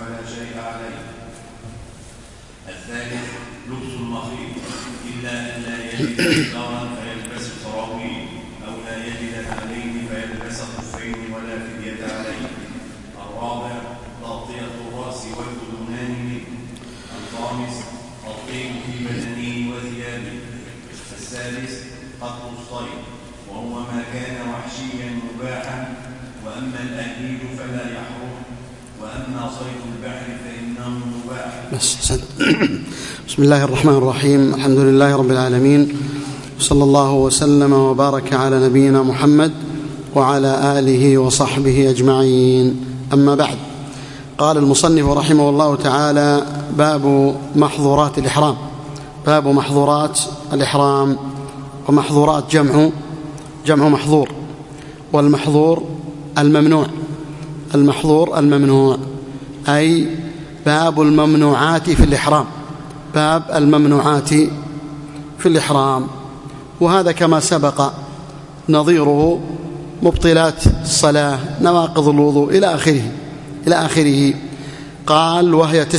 فلا شيء عليه. الثالث لبس المخيط إلا أن لا يجد إزارا فيلبس سراويل أو لا يجد نعلين فيلبس خفين ولا فدية عليه. الرابع تغطية الرأس والأذنان منه. الخامس الطيب في بدنه وثيابه. السادس قتل الصيد وهو ما كان وحشيا مباحا، وأما الأهليل فلا يحرم، وأما صيد البحر فإنه مباح. بسم الله الرحمن الرحيم. الحمد لله رب العالمين، صلى الله وسلم وبارك على نبينا محمد وعلى آله وصحبه أجمعين. أما بعد، قال المصنف رحمه الله تعالى: باب محظورات الإحرام. باب محظورات الإحرام. ومحظورات جمع محظور، والمحظور الممنوع. المحظور الممنوع أي باب الممنوعات في الإحرام. باب الممنوعات في الإحرام، وهذا كما سبق نظيره مبطلات الصلاة، نواقض الوضوء إلى آخره. قال: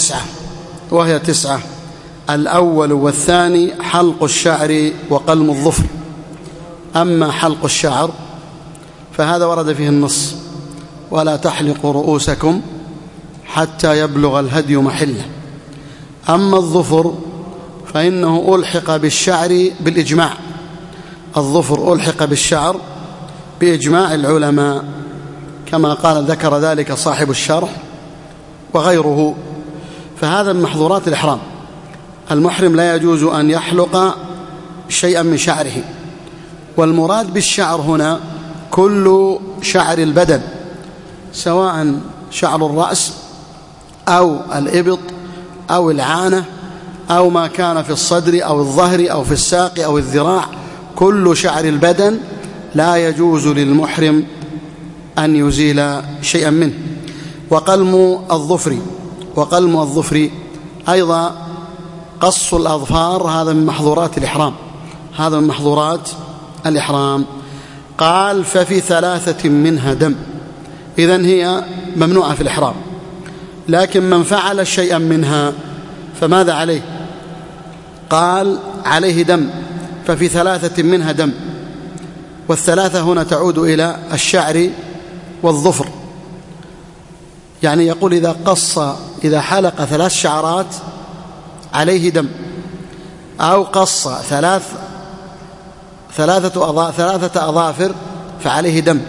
وهي تسعة. الأول والثاني حلق الشعر وقلم الظفر. أما حلق الشعر فهذا ورد فيه النص: ولا تحلقوا رؤوسكم حتى يبلغ الهدي محله. أما الظفر فإنه ألحق بالشعر بالإجماع. الظفر ألحق بالشعر بإجماع العلماء، كما قال ذكر ذلك صاحب الشرح وغيره. فهذا من محظورات الإحرام. المحرم لا يجوز أن يحلق شيئا من شعره، والمراد بالشعر هنا كل شعر البدن، سواء شعر الرأس أو الإبط أو العانة أو ما كان في الصدر أو الظهر أو في الساق أو الذراع. كل شعر البدن لا يجوز للمحرم أن يزيل شيئا منه. وقلم الظفر أيضا قص الأظفار، هذا من محظورات الإحرام. هذا من محظورات الإحرام. قال: ففي 3 منها دم. إذن هي ممنوعة في الإحرام، لكن من فعل شيئا منها فماذا عليه؟ قال: عليه دم. ففي 3 منها دم، والثلاثة هنا تعود إلى الشعر والظفر. يعني يقول إذا حلق 3 شعرات عليه دم، أو قص 3 أظافر فعليه دم.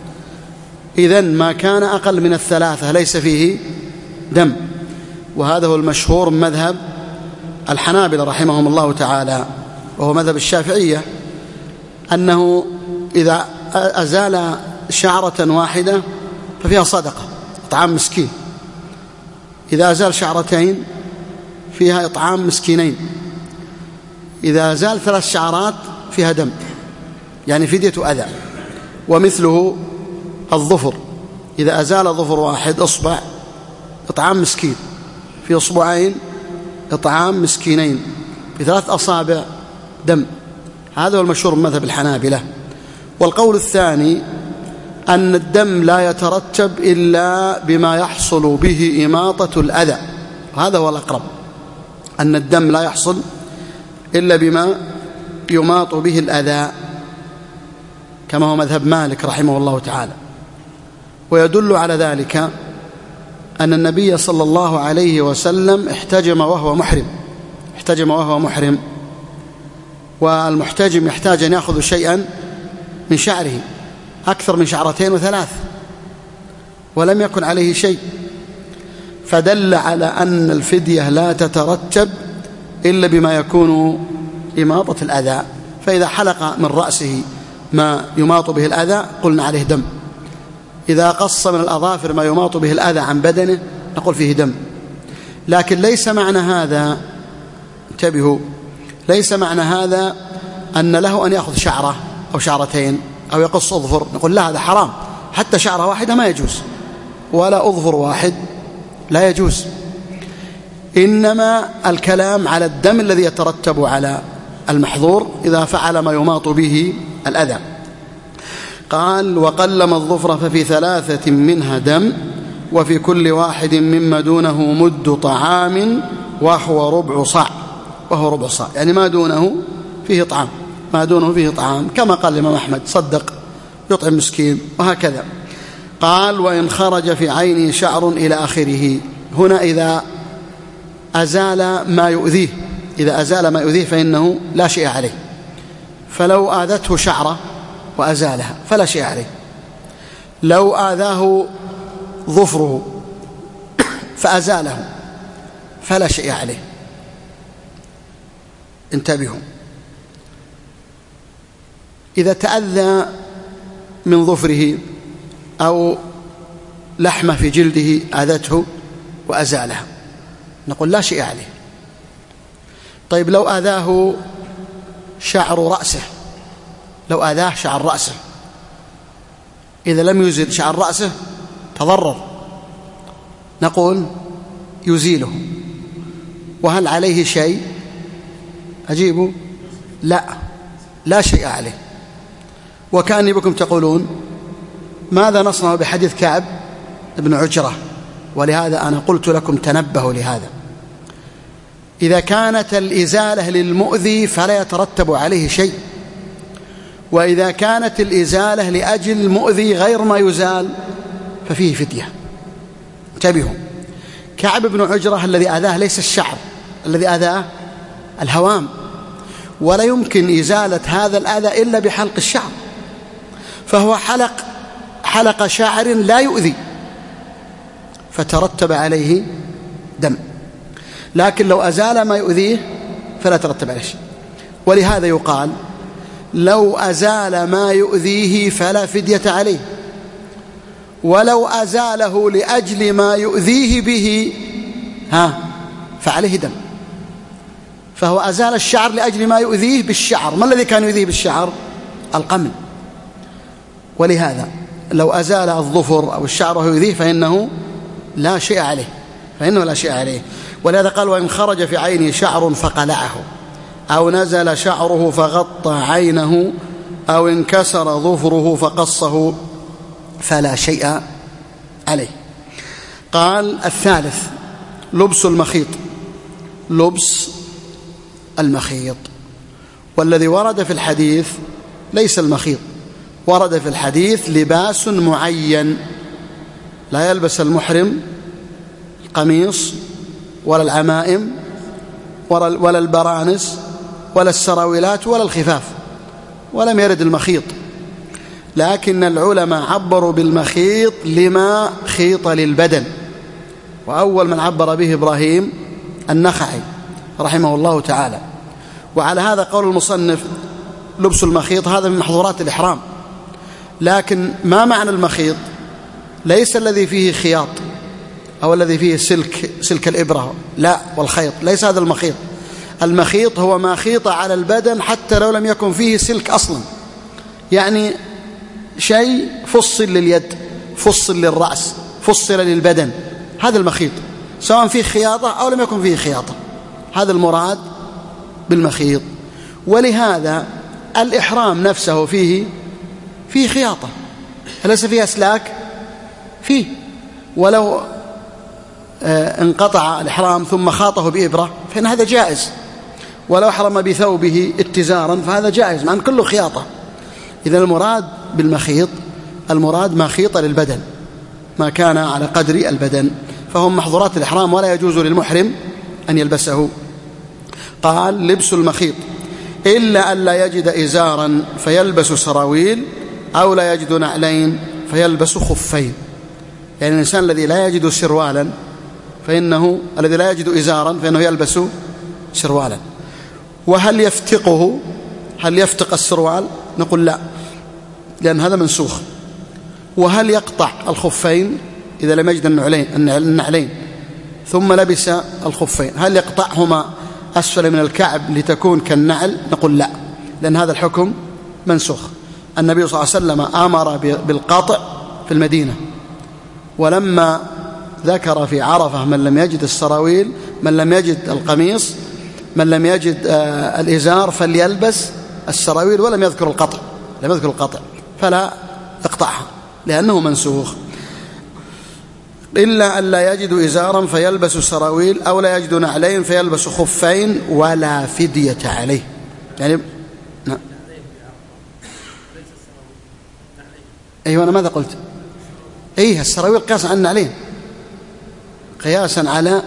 إذن ما كان أقل من 3 ليس فيه دم. وهذا هو المشهور من مذهب الحنابلة رحمهم الله تعالى، وهو مذهب الشافعية، أنه إذا أزال شعرة واحدة ففيها صدقة، إطعام مسكين. إذا أزال شعرتين فيها إطعام مسكينين. إذا أزال 3 شعرات فيها دم، يعني فدية أذى. ومثله الظفر، إذا أزال ظفر واحد إصبع إطعام مسكين، في إصبعين إطعام مسكينين، في 3 أصابع دم. هذا هو المشهور من مذهب الحنابلة. والقول الثاني أن الدم لا يترتب إلا بما يحصل به إماطة الأذى. هذا هو الأقرب، أن الدم لا يحصل إلا بما يماط به الأذى، كما هو مذهب مالك رحمه الله تعالى. ويدل على ذلك أن النبي صلى الله عليه وسلم احتجم وهو محرم. والمحتجم يحتاج أن يأخذ شيئا من شعره أكثر من 2 و3، ولم يكن عليه شيء، فدل على أن الفدية لا تترتب إلا بما يكون إماطة الأذى. فإذا حلق من رأسه ما يماط به الأذى قلنا عليه دم. إذا قص من الأظافر ما يماط به الأذى عن بدنه نقول فيه دم. لكن ليس معنى هذا، انتبهوا، ليس معنى هذا أن له أن يأخذ شعرة أو شعرتين أو يقص أظفر، نقول لا، هذا حرام. حتى شعرة واحدة ما يجوز، ولا أظفر واحد لا يجوز. إنما الكلام على الدم الذي يترتب على المحظور إذا فعل ما يماط به الأذى. قال: وقلم الظفر ففي 3 منها دم. وفي كل واحد مما دونه مد طعام وهو ربع صاع، يعني ما دونه فيه طعام، ما دونه فيه طعام، كما قال الإمام أحمد صدق يطعم مسكين، وهكذا. قال وإن خرج في عينه شعر إلى آخره. هنا إذا أزال ما يؤذيه فإنه لا شيء عليه. فلو آذته شعرة وأزالها فلا شيء عليه. لو آذاه ظفره فأزاله فلا شيء عليه. انتبهوا، إذا تأذى من ظفره أو لحمة في جلده آذته وأزالها نقول لا شيء عليه. طيب لو آذاه شعر رأسه، لو آذاه شعر رأسه، إذا لم يزل شعر رأسه تضرر، نقول يزيله. وهل عليه شيء؟ أجيبوا لا شيء عليه. وكأني بكم تقولون ماذا نصنع بحديث كعب بن عجرة؟ ولهذا أنا قلت لكم تنبهوا لهذا. إذا كانت الإزالة للمؤذي فلا يترتب عليه شيء، وإذا كانت الإزالة لأجل المؤذي غير ما يزال ففيه فدية. انتبهوا، كعب بن عجرة الذي آذاه ليس الشعر، الذي آذاه الهوام، ولا يمكن إزالة هذا الأذى إلا بحلق الشعر، فهو حلق شعر لا يؤذي فترتب عليه دم. لكن لو أزال ما يؤذيه فلا ترتب عليه شيء. ولهذا يقال لو أزال ما يؤذيه فلا فدية عليه، ولو أزاله لأجل ما يؤذيه به فعليه دم. فهو أزال الشعر لأجل ما يؤذيه بالشعر. ما الذي كان يؤذيه بالشعر؟ القمل. ولهذا لو أزال الظفر أو الشعر وهو يؤذيه فإنه لا شيء عليه. ولهذا قال وإن خرج في عينه شعر فقلعه أو نزل شعره فغطى عينه أو انكسر ظفره فقصه فلا شيء عليه. قال الثالث لبس المخيط. والذي ورد في الحديث ليس المخيط، ورد في الحديث لباس معين، لا يلبس المحرم القميص ولا العمائم ولا البرانس ولا السراويلات ولا الخفاف، ولم يرد المخيط. لكن العلماء عبروا بالمخيط لما خيط للبدن، وأول من عبر به إبراهيم النخعي رحمه الله تعالى. وعلى هذا قول المصنف لبس المخيط هذا من محظورات الإحرام. لكن ما معنى المخيط؟ ليس الذي فيه خياط أو الذي فيه سلك الإبرة، لا، والخيط ليس هذا المخيط. المخيط هو ما خيط على البدن حتى لو لم يكن فيه سلك أصلا، يعني شيء فصل لليد، فصل للرأس، فصل للبدن، هذا المخيط، سواء فيه خياطة أو لم يكن فيه خياطة، هذا المراد بالمخيط. ولهذا الإحرام نفسه فيه خياطة، أليس فيه أسلاك؟ فيه. ولو انقطع الإحرام ثم خاطه بإبرة فإن هذا جائز، ولو أحرم بثوبه اتزارا فهذا جائز، مع أن كله خياطة. إذا المراد بالمخيط المراد ما خيط للبدن، ما كان على قدر البدن، فهم محظورات الإحرام ولا يجوز للمحرم أن يلبسه. قال لبس المخيط إلا أن لا يجد إزارا فيلبس سراويل، أو لا يجد نعلين فيلبس خفين. يعني الإنسان الذي لا يجد سروالا الذي لا يجد إزارا فإنه يلبس سروالا. وهل يفتقه؟ هل يفتق السروال؟ نقول لا، لأن هذا منسوخ. وهل يقطع الخفين إذا لم يجد النعلين ثم لبس الخفين، هل يقطعهما أسفل من الكعب لتكون كالنعل؟ نقول لا، لأن هذا الحكم منسوخ. النبي صلى الله عليه وسلم أمر بالقطع في المدينة، ولما ذكر في عرفة من لم يجد السراويل، من لم يجد القميص، من لم يجد الإزار فليلبس السراويل، ولم يذكر القطع، فلا يقطعها لأنه منسوخ. إلا أن لا يجدوا إزارا فيلبس سراويل أو لا يجدوا نعلين فيلبس خفين ولا فدية عليه. يعني أيوة أنا ماذا قلت؟ أيه السراويل قياسا على النعلين، قياسا على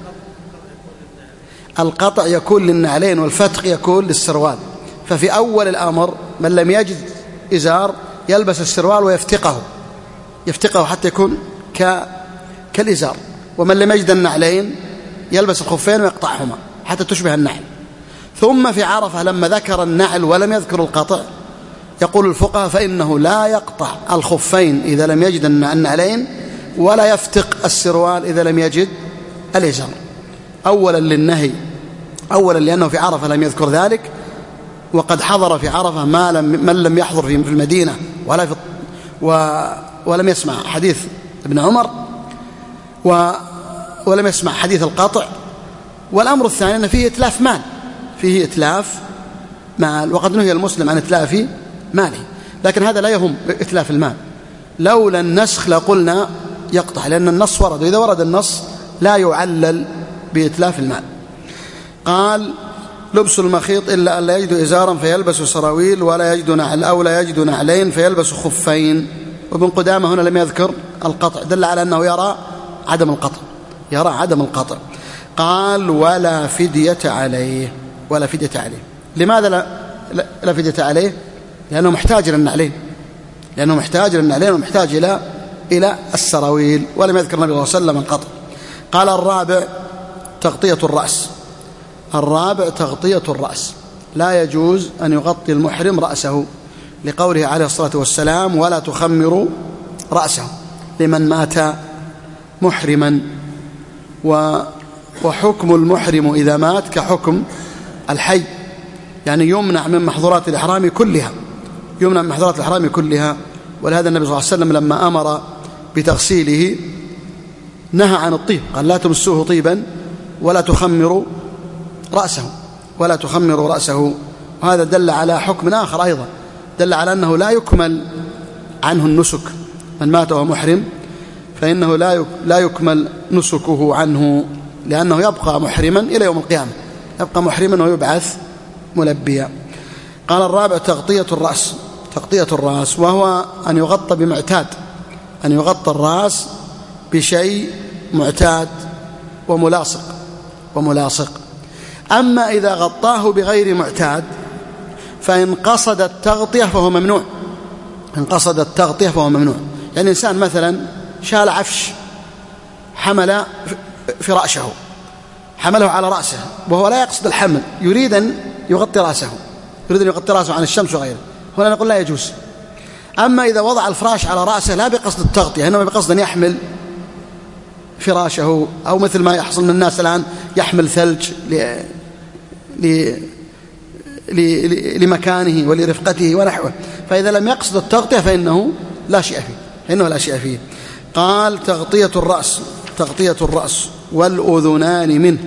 القطع يكون للنعلين والفتق يكون للسروال. ففي أول الأمر من لم يجد إزار يلبس السروال يفتقه حتى يكون كالإزار، ومن لم يجد النعلين يلبس الخفين ويقطعهما حتى تشبه النعل. ثم في عرفة لما ذكر النعل ولم يذكر القطع يقول الفقهاء فإنه لا يقطع الخفين إذا لم يجد النعلين ولا يفتق السروال إذا لم يجد الإزار. أولا للنهي، أولا لأنه في عرفة لم يذكر ذلك، وقد حضر في عرفة من لم يحضر في المدينة ولم يسمع حديث ابن عمر ولم يسمع حديث القطع. والأمر الثاني أن فيه إتلاف مال، فيه إتلاف مال، وقد نهي المسلم عن إتلاف ماله، لكن هذا لا يهم إتلاف المال. لولا النسخ لقلنا يقطع، لأن النص ورد، وإذا ورد النص لا يعلل بإتلاف المال. قال لبس المخيط إلا أن لا يجد إزارا فيلبس سراويل ولا يجد نعل أو لا يجد نعلين فيلبس خفين. وابن قدامة هنا لم يذكر القطع، دل على أنه يرى عدم القطع. قال ولا فدية عليه. لماذا لا فدية عليه؟ لأنه محتاج للنعلين ومحتاج إلى السراويل، ولم يذكر النبي صلى الله عليه وسلم القطع. قال الرابع تغطية الرأس. لا يجوز أن يغطي المحرم رأسه، لقوله عليه الصلاة والسلام ولا تخمروا رأسه لمن مات محرما. وحكم المحرم إذا مات كحكم الحي، يعني يمنع من محظورات الإحرام كلها. ولهذا النبي صلى الله عليه وسلم لما أمر بتغسيله نهى عن الطيب، قال لا تمسوه طيبا ولا تخمروا رأسه. وهذا دل على حكم آخر أيضا، دل على أنه لا يكمل عنه النسك، من مات وهو محرم فإنه لا يكمل نسكه عنه، لأنه يبقى محرما إلى يوم القيامة، يبقى محرما ويبعث ملبيا. قال الرابع تغطية الرأس، وهو أن يغطى بمعتاد، أن يغطى الرأس بشيء معتاد وملاصق. أما إذا غطاه بغير معتاد فإن قصد التغطية فهو ممنوع. يعني إنسان مثلا شال عفش حمل فراشه، حمله على رأسه وهو لا يقصد الحمل، يريد أن يغطي رأسه عن الشمس وغيره، هنا نقول لا يجوز. أما إذا وضع الفراش على رأسه لا بقصد التغطية، إنما بقصد أن يحمل فراشه، أو مثل ما يحصل من الناس الآن يحمل ثلج لمكانه ولرفقته ونحوه، فإذا لم يقصد التغطية فإنه لا شيء فيه. قال تغطية الرأس والأذنان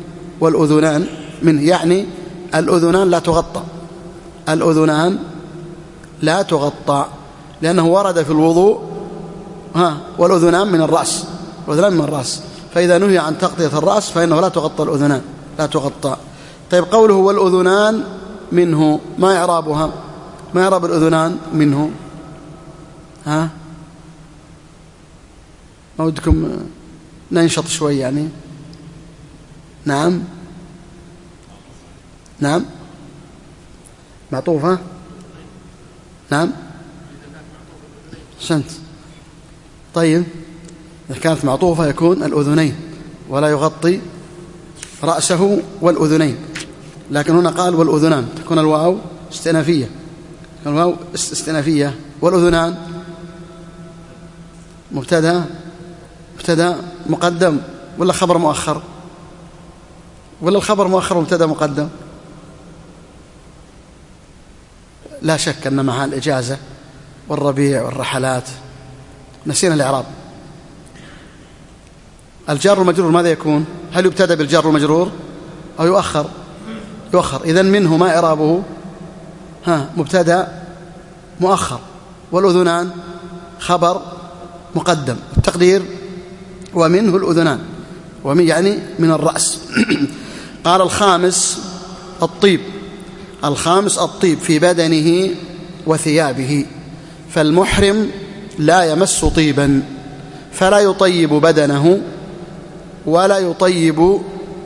منه، يعني الأذنان لا تغطى، لأنه ورد في الوضوء والأذنان من الرأس، فإذا نهي عن تغطية الرأس فإنه لا تغطى الأذنان، لا تغطى. طيب قوله والأذنان منه، ما إعرابها؟ ما إعراب الأذنان منه؟ ما ودكم ننشط شوي يعني؟ نعم معطوفة، نعم سنت. طيب إذا كانت معطوفة يكون الأذنين ولا يغطي رأسه والأذنين، لكن هنا قال والأذنان، تكون الواو استئنافية. والأذنان مبتدأ مقدم ولا خبر مؤخر؟ ولا الخبر مؤخر ومبتدأ مقدم؟ لا شك أن مع الإجازة والربيع والرحلات نسينا الإعراب. الجار والمجرور ماذا يكون؟ هل يبتدأ بالجار والمجرور أو يؤخر؟ إذن منه ما إعرابه؟ مبتدأ مؤخر، والأذنان خبر مقدم. التقدير ومنه الأذنان، يعني من الرأس. قال الخامس الطيب في بدنه وثيابه، فالمحرم لا يمس طيبا، فلا يطيب بدنه ولا يطيب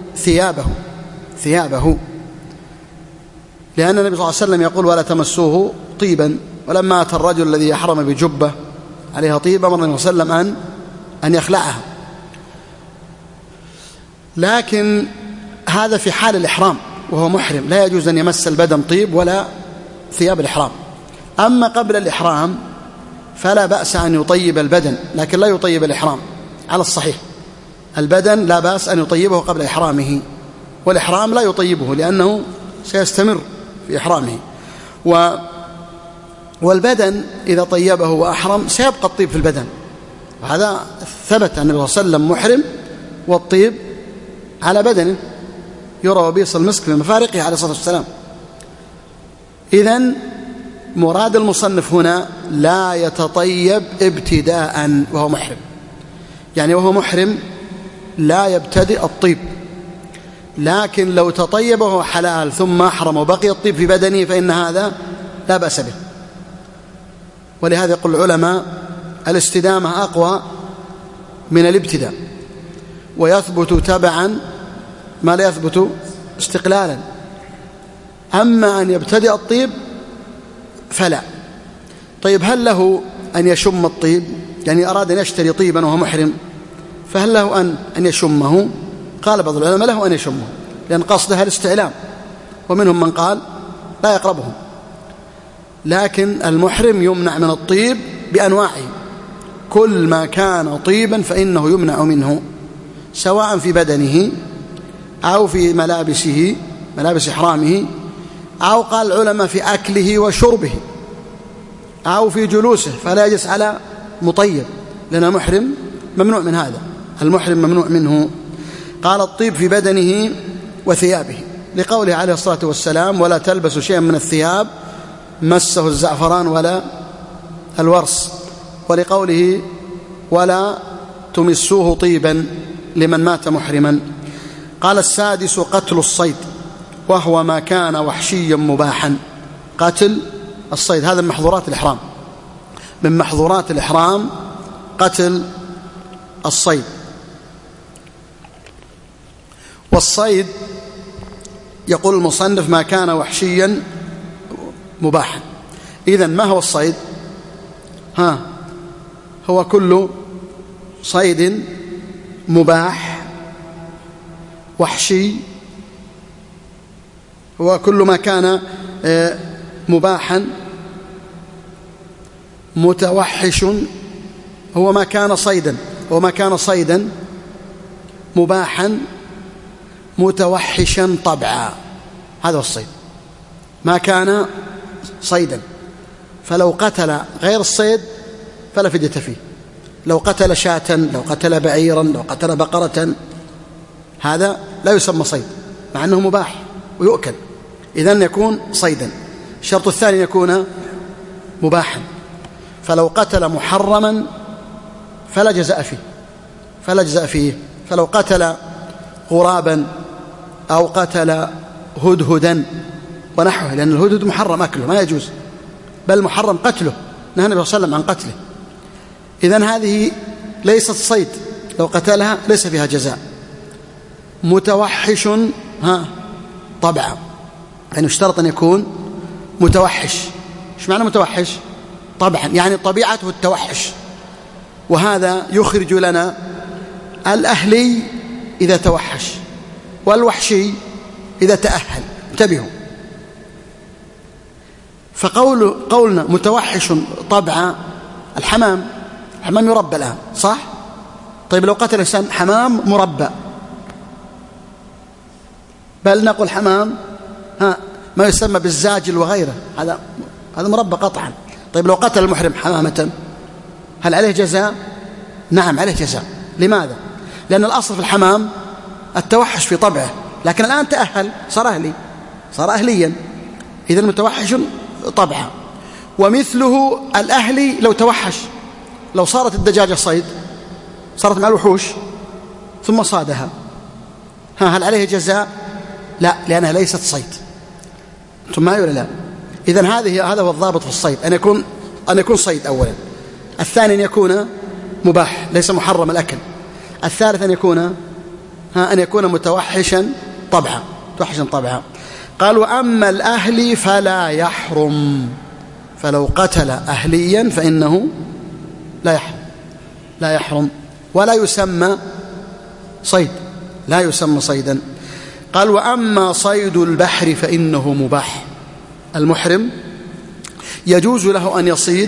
ثيابه، لأن النبي صلى الله عليه وسلم يقول ولا تمسوه طيبا. ولما أتى الرجل الذي يحرم بجبة عليها طيب أمر النبي صلى الله عليه وسلم أن يخلعها، لكن هذا في حال الإحرام وهو محرم، لا يجوز أن يمس البدن طيب ولا ثياب الإحرام. أما قبل الإحرام فلا بأس أن يطيب البدن، لكن لا يطيب الإحرام على الصحيح. البدن لا بأس أن يطيبه قبل إحرامه، والإحرام لا يطيبه لأنه سيستمر في إحرامه. والبدن إذا طيبه وأحرم سيبقى الطيب في البدن، وهذا ثبت أن النبي صلى الله عليه وسلم محرم والطيب على بدنه، يرى وبيص المسك من مفارقه عليه الصلاة والسلام. إذن مراد المصنف هنا لا يتطيب ابتداء وهو محرم، يعني وهو محرم لا يبتدئ الطيب، لكن لو تطيب وهو حلال ثم أحرم وبقي الطيب في بدنه فإن هذا لا بأس به. ولهذا يقول العلماء الاستدامة أقوى من الابتداء، ويثبت تبعا ما لا يثبت استقلالا. أما أن يبتدئ الطيب فلا. طيب هل له أن يشم الطيب؟ يعني أراد أن يشتري طيبا وهو محرم، فهل له أن يشمه؟ قال بعض العلماء له أن يشمه، لأن قصدها الاستعلام، ومنهم من قال لا يقربهم. لكن المحرم يمنع من الطيب بأنواعه، كل ما كان طيبا فإنه يمنع منه، سواء في بدنه أو في ملابسه، ملابس إحرامه، أو قال العلماء في أكله وشربه، أو في جلوسه، فلا يجلس على مطيب، لأن المحرم ممنوع من هذا، المحرم ممنوع منه. قال الطيب في بدنه وثيابه، لقوله عليه الصلاة والسلام ولا تلبسوا شيئا من الثياب مسه الزعفران ولا الورس، ولقوله ولا تمسوه طيبا لمن مات محرما. قال السادس قتل الصيد، وهو ما كان وحشيا مباحا. قتل الصيد هذا من محظورات الإحرام، من محظورات الإحرام قتل الصيد. والصيد يقول المصنف ما كان وحشيا مباحا. إذن ما هو الصيد؟ هو كل صيد مباح وحشي، هو كل ما كان مباحا متوحش، هو ما كان صيدا، وما كان صيدا مباحا متوحشا طبعا، هذا الصيد. ما كان صيدا، فلو قتل غير الصيد فلا فدية فيه. لو قتل شاة، لو قتل بعيرا، لو قتل بقرة، هذا لا يسمى صيد مع أنه مباح ويؤكل، إذن يكون صيدا. الشرط الثاني يكون مباحا. فلو قتل محرما فلا جزاء فيه، فلو قتل غرابا أو قتل هدهدا ونحوه، لأن الهدهد محرم أكله ما يجوز، بل محرم قتله، نهى النبي صلى الله عليه وسلم عن قتله. إذن هذه ليست صيد، لو قتلها ليس فيها جزاء. متوحش طبعا، يعني اشترط أن يكون متوحش. ايش معنى متوحش؟ طبعا يعني طبيعته التوحش، وهذا يخرج لنا الأهلي إذا توحش والوحشي إذا تأهل. انتبهوا، فقولنا متوحش طبعا، الحمام يربى الآن صح؟ طيب لو قتل إنسان حمام مربى، بل نقول حمام ما يسمى بالزاجل وغيره، هذا مربى قطعا. طيب لو قتل المحرم حمامة هل عليه جزاء؟ نعم عليه جزاء. لماذا؟ لأن الأصل في الحمام التوحش في طبعه، لكن الآن تأهل صار أهليا، إذن متوحش طبعا. ومثله الأهلي لو توحش، لو صارت الدجاجة صيد صارت مع الوحوش ثم صادها، هل عليه جزاء؟ لا، لأنها ليست صيد. أنتم معي ولا لا؟ إذن هذا هو الضابط في الصيد، أن يكون صيد أولا، الثاني أن يكون مباح ليس محرم الأكل، الثالث أن يكون متوحشا طبعا. قال وأما الأهلي فلا يحرم، فلو قتل أهليا فإنه لا يحرم ولا يسمى صيد، لا يسمى صيدا. قال وأما صيد البحر فإنه مباح. المحرم يجوز له أن يصيد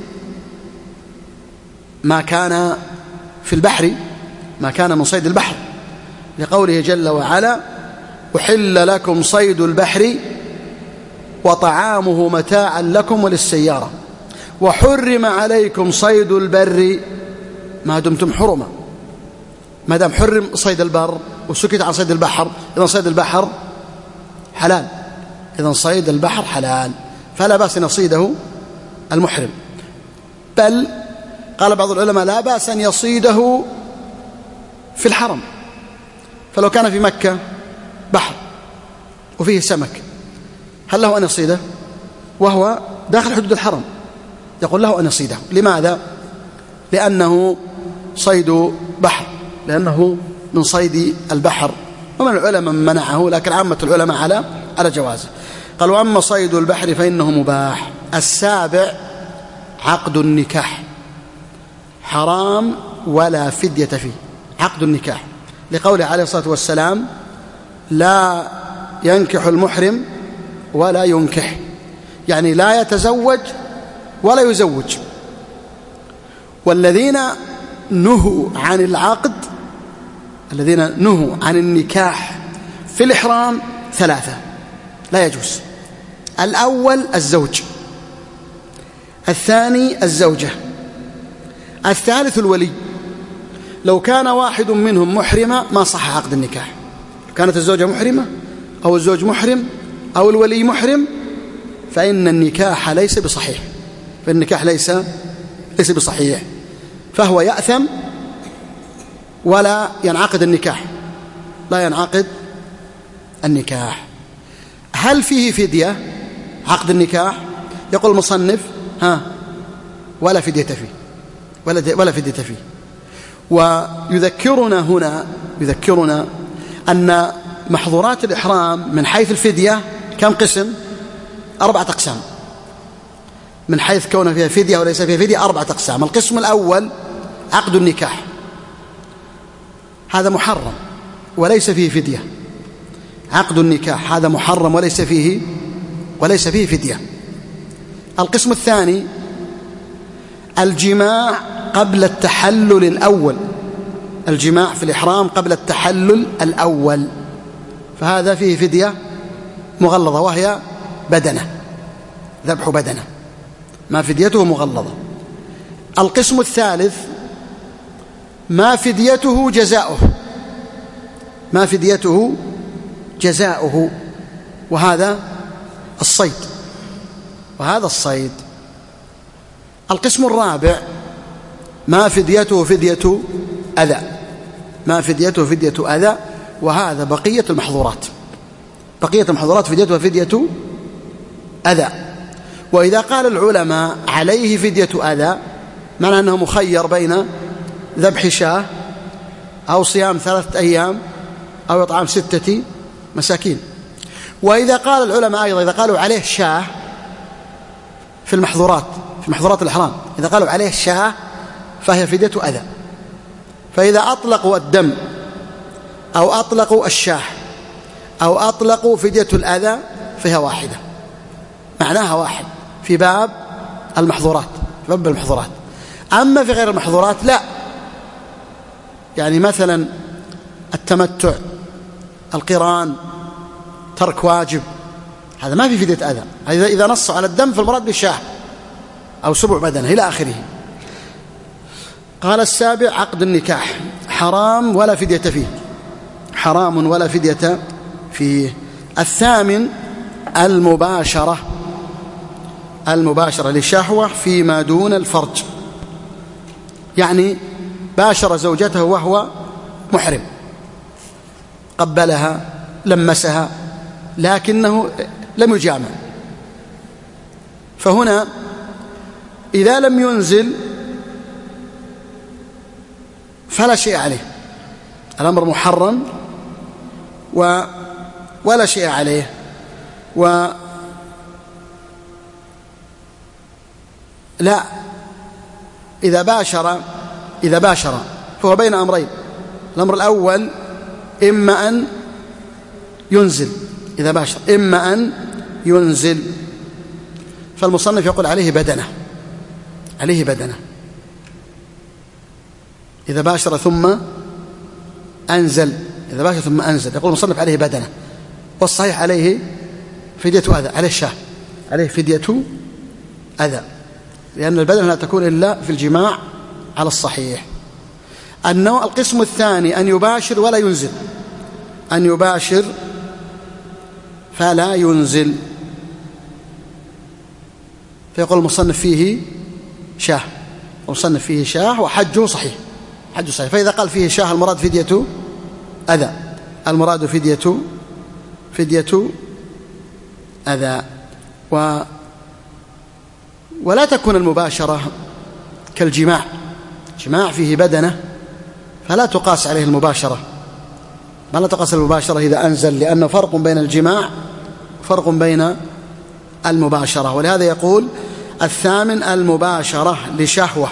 ما كان في البحر، ما كان من صيد البحر، لقوله جل وعلا أحل لكم صيد البحر وطعامه متاعا لكم وللسيارة وحرم عليكم صيد البر ما دمتم حرما. ما دام حرم صيد البر وسكت عن صيد البحر، إذن صيد البحر حلال، فلا بأس أن يصيده المحرم. بل قال بعض العلماء لا بأس أن يصيده في الحرم، فلو كان في مكة بحر وفيه سمك هل له أن يصيده وهو داخل حدود الحرم؟ يقول له أن يصيده. لماذا؟ لأنه صيد بحر، لأنه من صيد البحر، ومن العلماء من منعه، لكن عامة العلماء على جوازه. قال وأما صيد البحر فإنه مباح. السابع عقد النكاح، حرام ولا فدية فيه. عقد النكاح لقوله عليه الصلاة والسلام لا ينكح المحرم ولا ينكح، يعني لا يتزوج ولا يزوج. والذين نهوا عن العقد، الذين نهوا عن النكاح في الإحرام ثلاثة لا يجوز. الأول الزوج، الثاني الزوجة، الثالث الولي. لو كان واحد منهم محرمة ما صح عقد النكاح. كانت الزوجة محرمة أو الزوج محرم أو الولي محرم فإن النكاح ليس بصحيح، فالنكاح ليس بصحيح، فهو يأثم ولا ينعقد النكاح، لا ينعقد النكاح. هل فيه فدية عقد النكاح؟ يقول المصنف ولا فدية فيه، ولا فدية فيه. ويذكرنا أن محظورات الإحرام من حيث الفدية كم قسم؟ 4 أقسام. من حيث كون فيها فدية وليس فيها فدية 4 أقسام. القسم الأول عقد النكاح، هذا محرم وليس فيه فدية. عقد النكاح هذا محرم وليس فيه فدية. القسم الثاني الجماع قبل التحلل الأول، الجماع في الإحرام قبل التحلل الأول، فهذا فيه فدية مغلظة وهي بدنة، ذبح بدنة، ما فديته مغلظة. القسم الثالث ما فديته جزاؤه، وهذا الصيد. القسم الرابع ما فديته فدية أذى، وهذا بقية المحظورات فديتها فدية أذى. وإذا قال العلماء عليه فدية أذى معنى أنه مخير بين ذبح شاة أو صيام 3 أيام أو إطعام 6 مساكين. وإذا قال العلماء أيضا إذا قالوا عليه شاة في محظورات الإحرام، إذا قالوا عليه شاة فهي فدية أذى. فإذا أطلقوا الدم أو أطلقوا الشاة أو أطلقوا فدية الأذى فهي واحدة، معناها واحد في باب المحظورات. أما في غير المحظورات لا، يعني مثلا التمتع، القران، ترك واجب، هذا ما في فدية أذى. إذا نصوا على الدم فالمراد بالشاه أو 7 بدنة إلى آخره. قال السابع عقد النكاح حرام ولا فدية فيه. الثامن المباشرة للشهوة فيما دون الفرج، يعني باشر زوجته وهو محرم، قبلها لمسها لكنه لم يجامع، فهنا إذا لم ينزل فلا شيء عليه، الأمر محرم ولا شيء عليه. لا، إذا باشر فهو بين أمرين. الأمر الأول إما أن ينزل، إذا باشر إما أن ينزل، فالمصنف يقول عليه بدنة إذا باشر ثم أنزل، يقول المصنف عليه بدنة، والصحيح عليه فدية أذى، عليه شاه، عليه فدية أذى، لأن البدنة لا تكون إلا في الجماع على الصحيح. القسم الثاني أن يباشر ولا ينزل، أن يباشر فلا ينزل، فيقول المصنف فيه شاه، وحجه صحيح، فإذا قال فيه شاه المراد فدية أذى، فدية أذى. ولا تكون المباشرة كالجماع، الجماع فيه بدنة فلا تقاس عليه المباشرة، ما لا تقاس المباشرة إذا أنزل، لأنه فرق بين الجماع وفرق بين المباشرة. ولهذا يقول الثامن المباشرة لشهوة،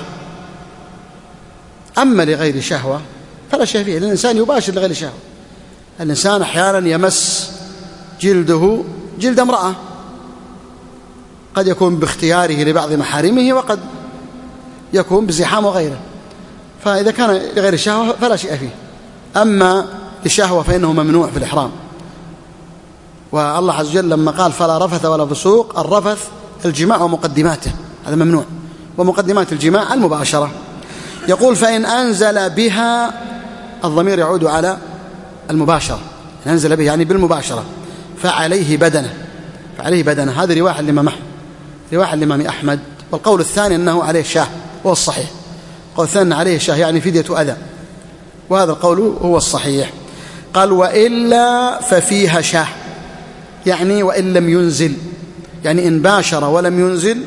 أما لغير شهوة فلا شيء فيه، الإنسان يباشر لغير شهوة. الإنسان أحيانا يمس جلده جلد امرأة، قد يكون باختياره لبعض محارمه، وقد يكون بزحام وغيره، فإذا كان لغير الشهوة فلا شيء فيه. أما للشهوة فإنه ممنوع في الإحرام، والله عز وجل لما قال فلا رفث ولا فسوق، الرفث الجماع ومقدماته، هذا ممنوع، ومقدمات الجماع المباشرة. يقول فإن أنزل بها، الضمير يعود على المباشرة، إن أنزل بها يعني بالمباشرة، فعليه بدنة. هذه رواية الإمام أحمد. والقول الثاني أنه عليه شاه، هو الصحيح. القول الثاني عليه شاه يعني فدية أذى، وهذا القول هو الصحيح. قال وإلا ففيها شاه، يعني وإن لم ينزل، يعني إن باشر ولم ينزل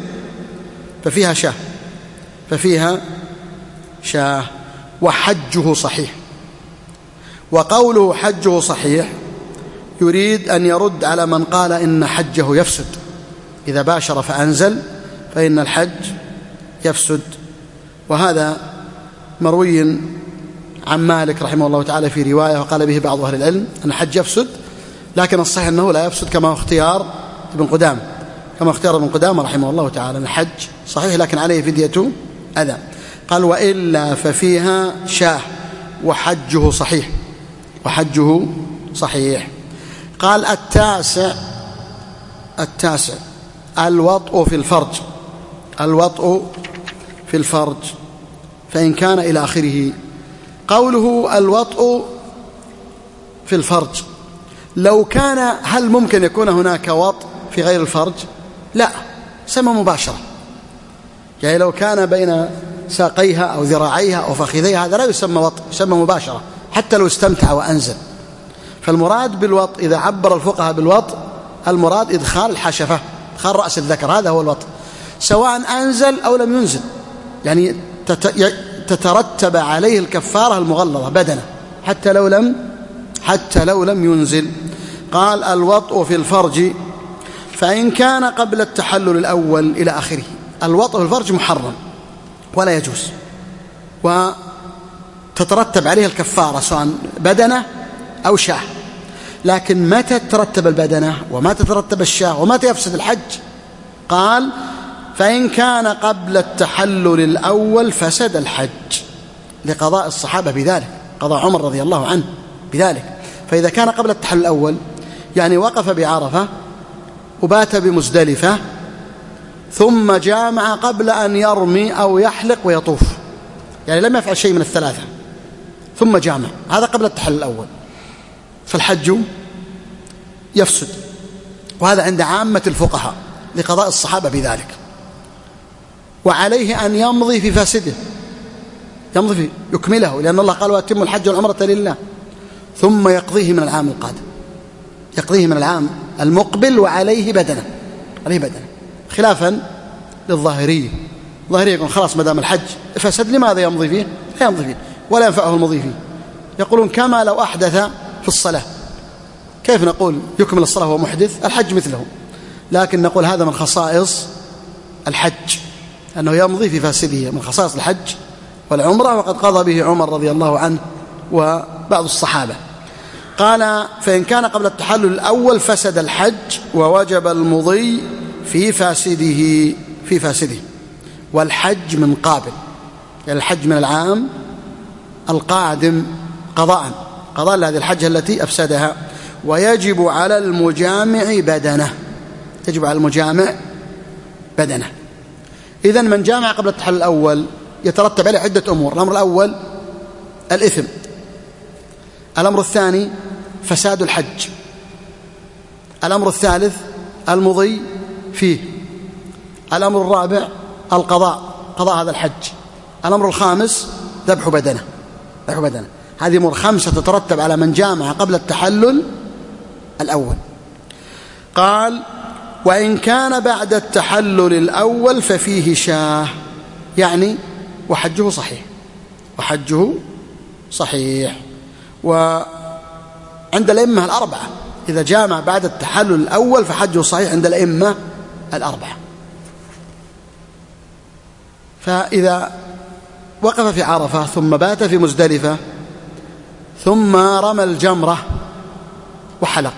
ففيها شاه، وحجه صحيح. وقوله حجه صحيح يريد أن يرد على من قال إن حجه يفسد، إذا باشر فأنزل فإن الحج يفسد. وهذا مروي عن مالك رحمه الله تعالى في رواية، وقال به بعض أهل العلم أن الحج يفسد، لكن الصحيح أنه لا يفسد، كما اختيار ابن قدامة رحمه الله تعالى. الحج صحيح لكن عليه فدية أذى. قال وإلا ففيها شاه، وحجه صحيح. قال التاسع الوطء في الفرج، فإن كان إلى آخره. قوله الوطء في الفرج، لو كان، هل ممكن يكون هناك وطء في غير الفرج؟ لا، سمى مباشرة، يعني لو كان بين ساقيها أو ذراعيها أو فخذيها هذا لا يسمى وطء، يسمى مباشرة، حتى لو استمتع وأنزل. فالمراد بالوطء إذا عبر الفقهاء بالوطء، المراد إدخال الحشفة، إدخال رأس الذكر، هذا هو الوطء، سواء أنزل أو لم ينزل، يعني تترتب عليه الكفارة المغلظة بدنة حتى لو لم ينزل. قال الوطء في الفرج، فإن كان قبل التحلل الأول إلى آخره. الوطء في الفرج محرم ولا يجوز، وتترتب عليه الكفارة سواء بدنة أو شاه. لكن متى تترتب البدنة ومتى تترتب الشاه ومتى يفسد الحج؟ قال فإن كان قبل التحلل الأول فسد الحج، لقضاء الصحابة بذلك، قضاء عمر رضي الله عنه بذلك. فإذا كان قبل التحلل الأول يعني وقف بعرفة وبات بمزدلفة ثم جامع قبل أن يرمي أو يحلق ويطوف، يعني لم يفعل شيء من الثلاثة ثم جامع، هذا قبل التحلل الأول، فالحج يفسد، وهذا عند عامة الفقهاء لقضاء الصحابة بذلك. وعليه أن يمضي في فاسده، يمضي فيه يكمله، لأن الله قال وأتموا الحج والعمرة لله، ثم يقضيه من العام القادم، يقضيه من العام المقبل وعليه بدنه، عليه بدنه، خلافا للظاهرية. الظاهرية يقول خلاص ما دام الحج فسد لماذا يمضي فيه؟ لا يمضي فيه ولا ينفعه المضي فيه. يقولون كما لو أحدث في الصلاة، كيف نقول يكمل الصلاة وهو محدث؟ الحج مثله، لكن نقول هذا من خصائص الحج أنه يمضي في فاسده، من خصائص الحج والعمرة، وقد قضى به عمر رضي الله عنه وبعض الصحابة. قال فإن كان قبل التحلل الأول فسد الحج ووجب المضي في فاسده، والحج من قابل، يعني الحج من العام القادم قضاء لهذه الحجة التي أفسدها. ويجب على المجامع بدنه، يجب على المجامع بدنه. إذن من جامع قبل التحلل الأول يترتب عليه عدة أمور. الأمر الأول الإثم، الأمر الثاني فساد الحج، الأمر الثالث المضي فيه، الأمر الرابع قضاء هذا الحج، الأمر الخامس ذبح بدنه. هذه أمور 5 تترتب على من جامع قبل التحلل الأول. قال وإن كان بعد التحلل الأول ففيه شاه، يعني وحجه صحيح. وعند الأئمة الأربعة إذا جامع بعد التحلل الأول فحجه صحيح عند الأئمة الأربعة. فإذا وقف في عرفة ثم بات في مزدلفة ثم رمى الجمرة وحلق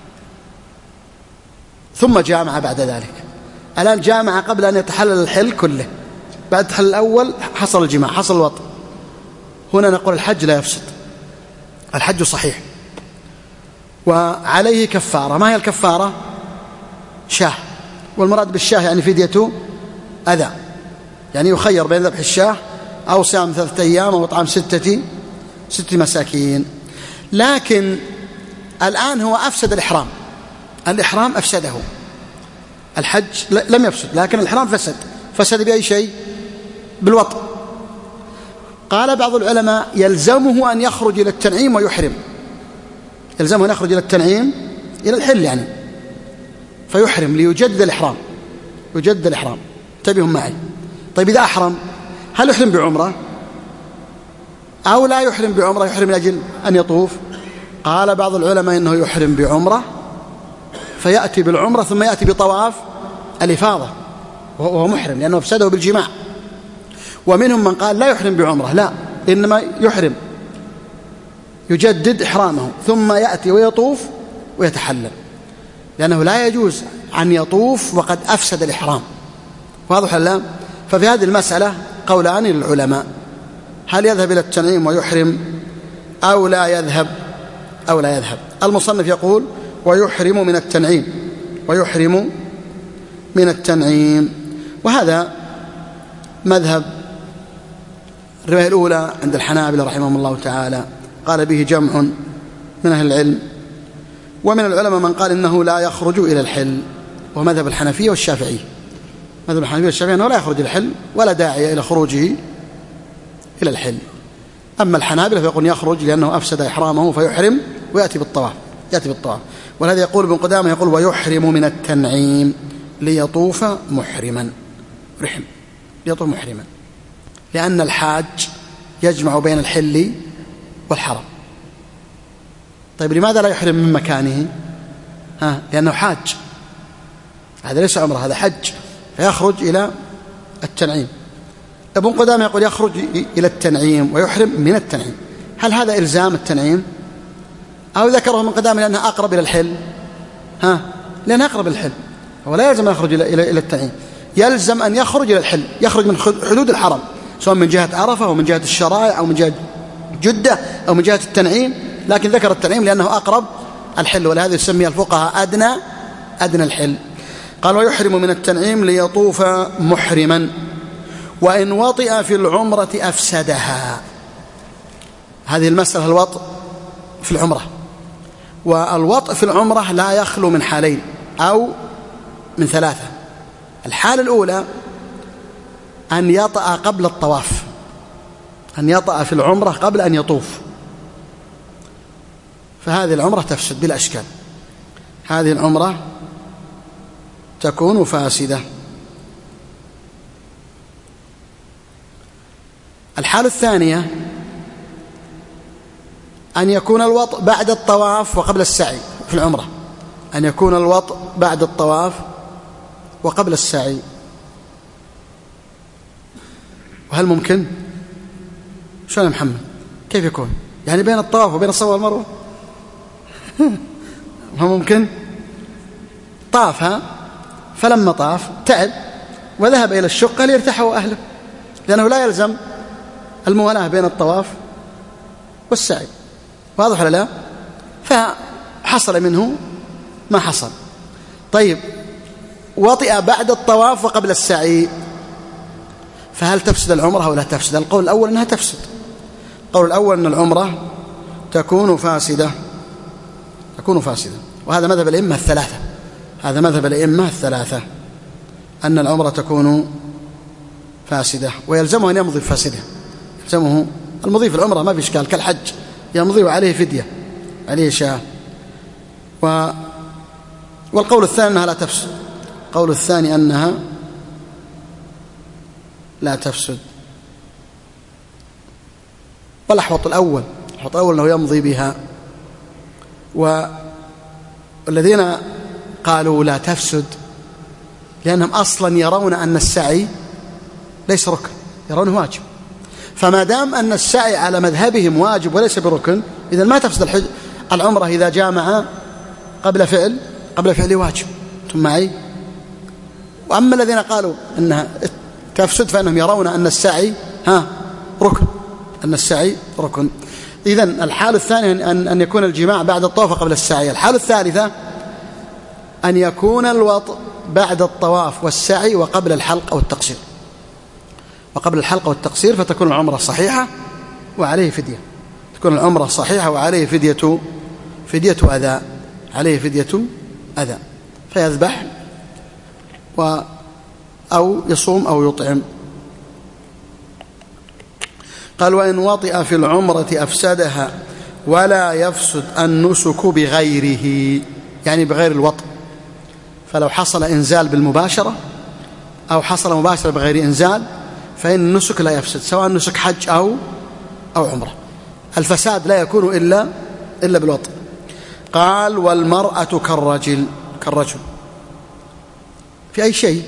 ثم جامع بعد ذلك، الآن جامع قبل أن يتحلل الحل كله، بعد التحلل الأول حصل الجماع، حصل الوطء، هنا نقول الحج لا يفسد، الحج صحيح وعليه كفارة. ما هي الكفارة؟ شاه، والمراد بالشاه يعني فدية أذى، يعني يخير بين ذبح الشاه أو صيام 3 أيام أو إطعام 6 مساكين. لكن الآن هو أفسد الإحرام أفسده، الحج لم يفسد لكن الإحرام فسد بأي شيء؟ بالوطء. قال بعض العلماء يلزمه أن يخرج إلى التنعيم ويحرم، يلزمه أن يخرج إلى التنعيم إلى الحل يعني، فيحرم ليجدد الإحرام. انتبهوا معي. طيب إذا أحرم هل يحرم بعمرة أو لا يحرم بعمرة؟ يحرم من أجل أن يطوف. قال بعض العلماء إنه يحرم بعمرة فيأتي بالعمرة ثم يأتي بطواف الإفاضة وهو محرم لأنه أفسده بالجماع. ومنهم من قال لا يحرم بعمرة، لا، إنما يحرم يجدد إحرامه ثم يأتي ويطوف ويتحلل، لأنه لا يجوز أن يطوف وقد أفسد الإحرام. واضح ولا؟ ففي هذه المسألة قولان للعلماء، هل يذهب إلى التنعيم ويحرم أو لا يذهب؟ المصنف يقول ويحرم من التنعيم، وهذا مذهب الرواية الأولى عند الحنابلة رحمهم الله تعالى، قال به جمع من أهل العلم، ومن العلماء من قال إنه لا يخرج إلى الحل، ومذهب الحنفية والشافعية. مذهب الحنفية والشافعية أنه لا يخرج إلى الحل ولا داعي إلى خروجه إلى الحل. أما الحنابلة فيقول يخرج لأنه أفسد إحرامه فيحرم ويأتي بالطواف، ولهذا يقول ابن قدامة يقول ويحرم من التنعيم ليطوف محرما، لأن الحاج يجمع بين الحل والحرم. طيب لماذا لا يحرم من مكانه؟ لأنه حاج، هذا ليس عمره، هذا حج، فيخرج إلى التنعيم. ابن قدامة يقول يخرج إلى التنعيم ويحرم من التنعيم. هل هذا إلزام التنعيم أو ذكره ابن قدامة لأنها أقرب إلى الحل؟ لأنها أقرب إلى الحل، هو لا يلزم أن يخرج إلى التنعيم، يلزم أن يخرج إلى الحل، يخرج من حدود الحرم، سواء من جهة عرفة أو من جهة الشرائع أو من جهة جدة أو من جهة التنعيم، لكن ذكر التنعيم لأنه أقرب الحل، ولهذا يسمي الفقهاء أدنى الحل. قال ويحرم من التنعيم ليطوف محرما، وإن وطئ في العمرة أفسدها. هذه المسألة الوطء في العمرة، والوطء في العمرة لا يخلو من حالين أو من 3. الحالة الأولى أن يطأ قبل الطواف، أن يطأ في العمرة قبل أن يطوف، فهذه العمرة تفسد بلا إشكال، هذه العمرة تكون فاسدة. الحالة الثانية أن يكون الوطء بعد الطواف وقبل السعي في العمرة، أن يكون الوطء بعد الطواف وقبل السعي. وهل ممكن؟ شلون يا محمد؟ كيف يكون؟ يعني بين الطواف وبين الصفا والمروة؟ ما ممكن. طافها، فلما طاف تعب وذهب إلى الشقة ليرتاح هو أهله، لأنه لا يلزم الموالاة بين الطواف والسعي، واضح ولا لا؟ فحصل منه ما حصل. طيب، وطئ بعد الطواف وقبل السعي، فهل تفسد العمرة أو لا تفسد؟ القول الأول أنها تفسد، القول الأول أن العمرة تكون فاسدة، تكون فاسدة، وهذا مذهب الأئمة الثلاثة، هذا مذهب الأئمة الثلاثة أن العمرة تكون فاسدة، ويلزمه أن يمضي فاسدة، يلزمه المضي في العمرة ما في إشكال كالحج، يمضي وعليه فدية، عليه شاة. والقول الثاني أنها لا تفسد، القول الثاني أنها لا تفسد. والأحوط الأول، الأحوط الأول أنه يمضي بها. والذين قالوا لا تفسد لأنهم أصلا يرون أن السعي ليس ركن، يرونه واجب، فما دام أن السعي على مذهبهم واجب وليس بركن، إذا ما تفسد العمرة إذا جامع قبل فعل واجب. ثم معي. وأما الذين قالوا أنها تفسد فإنهم يرون أن السعي ركن، أن السعي ركن. إذن الحالة الثانية أن يكون الجماع بعد الطواف قبل السعي. الحالة الثالثة أن يكون الوطء بعد الطواف والسعي وقبل الحلق أو التقصير، وقبل الحلق والتقصير، فتكون العمرة صحيحة وعليه فدية، تكون العمرة صحيحة وعليه فدية أذى، عليه فدية أذى، فيذبح أو يصوم أو يطعم. قال: وإن وطئ في العمرة أفسدها ولا يفسد النسك بغيره، يعني بغير الوطئ، فلو حصل إنزال بالمباشرة أو حصل مباشرة بغير إنزال فإن النسك لا يفسد، سواء نسك حج أو عمرة، الفساد لا يكون إلا بالوطئ. قال: والمرأة كالرجل في أي شيء،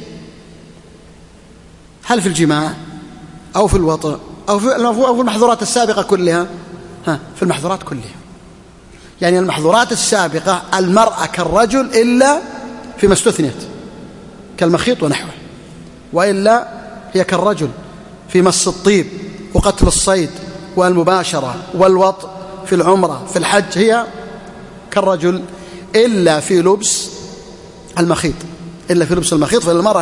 هل في الجماع أو في الوطئ أو في المحظورات السابقة كلها؟ في المحظورات كلها، يعني المحظورات السابقة المرأة كالرجل إلا فيما استثنيت كالمخيط ونحوه، وإلا هي كالرجل في مس الطيب وقتل الصيد والمباشرة والوطء في العمرة في الحج، هي كالرجل إلا في لبس المخيط، إلا في لبس المخيط، فالمرأة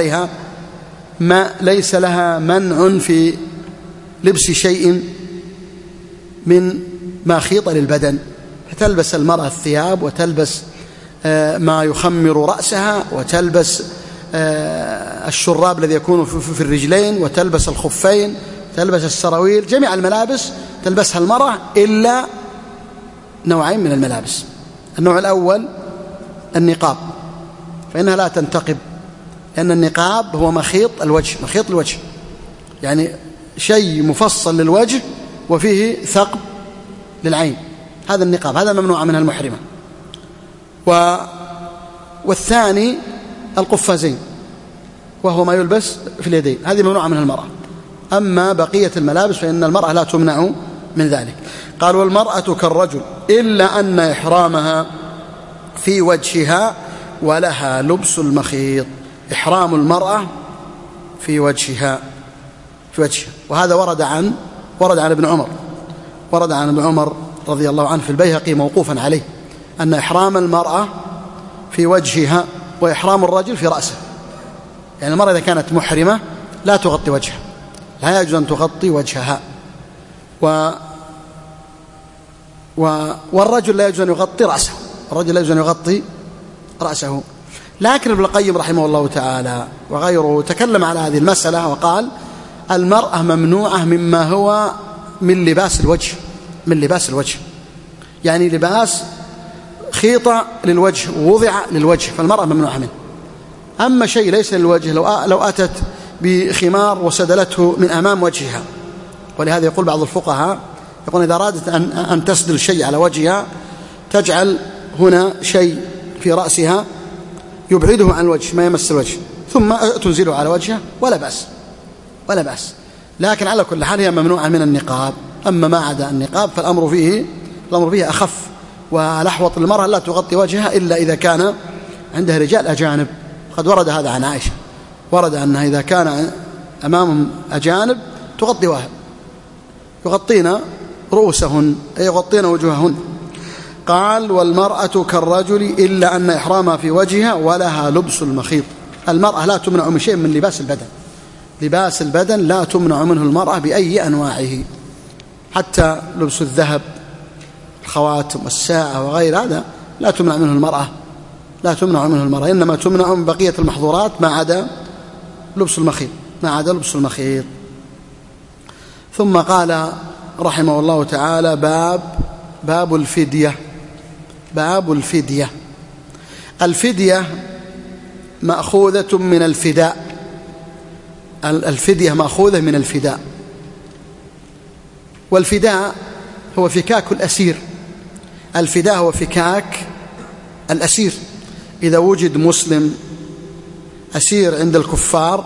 ليس لها منع في لبس شيء من مخيط للبدن، فتلبس المرأة الثياب وتلبس ما يخمر رأسها، وتلبس الشراب الذي يكون في الرجلين، وتلبس الخفين، تلبس السراويل، جميع الملابس تلبسها المرأة إلا نوعين من الملابس. النوع الأول النقاب، فإنها لا تنتقب، لأن النقاب هو مخيط الوجه، يعني شيء مفصل للوجه وفيه ثقب للعين، هذا النقاب، هذا ممنوع منها المحرمة. والثاني القفازين، وهو ما يلبس في اليدين، هذه ممنوعة منها المرأة. أما بقية الملابس فإن المرأة لا تمنع من ذلك. قال: والمرأة كالرجل إلا أن إحرامها في وجهها ولها لبس المخيط، إحرام المرأة في وجهها. وهذا ورد عن ابن عمر رضي الله عنه في البيهقي موقوفا عليه، أن إحرام المرأة في وجهها وإحرام الرجل في رأسه، يعني المرأة إذا كانت محرمة لا تغطي وجهها، لا يجوز أن تغطي وجهها، والرجل لا يجوز أن يغطي رأسه، لكن ابن القيم رحمه الله تعالى وغيره تكلم على هذه المسألة وقال: المرأة ممنوعة مما هو من لباس الوجه، من لباس الوجه، يعني لباس خيطة للوجه ووضع للوجه، فالمرأة ممنوعة منه. أما شيء ليس للوجه، لو أتت بخمار وسدلته من أمام وجهها، ولهذا يقول بعض الفقهاء يقول إذا أرادت أن تسدل شيء على وجهها تجعل هنا شيء في رأسها يبعده عن الوجه ما يمس الوجه، ثم تنزله على وجهها ولا بأس، ولا بأس. لكن على كل حال هي ممنوعة من النقاب. أما ما عدا النقاب فالأمر فيه أخف، والأحوط المرأة لا تغطي وجهها إلا إذا كان عندها رجال أجانب. قد ورد هذا عن عائشة، ورد أنها إذا كان أمامهم أجانب يغطين رؤوسهن، أي يغطين وجوههن. قال والمرأة كالرجل إلا أن إحرامها في وجهها ولها لبس المخيط. المرأة لا تمنع من شيء من لباس البدن، لباس البدن لا تمنع منه المرأة بأي أنواعه، حتى لبس الذهب، الخواتم والساعة وغير هذا لا تمنع منه المرأة، لا تمنع منه المرأة، إنما تمنع من بقية المحظورات ما عدا لبس المخيط، ما عدا لبس المخيط. ثم قال رحمه الله تعالى باب الفدية. باب الفدية. الفدية مأخوذة من الفداء، الفدية مأخوذة من الفداء، والفداء هو فكاك الأسير، الفداء هو فكاك الأسير. إذا وجد مسلم أسير عند الكفار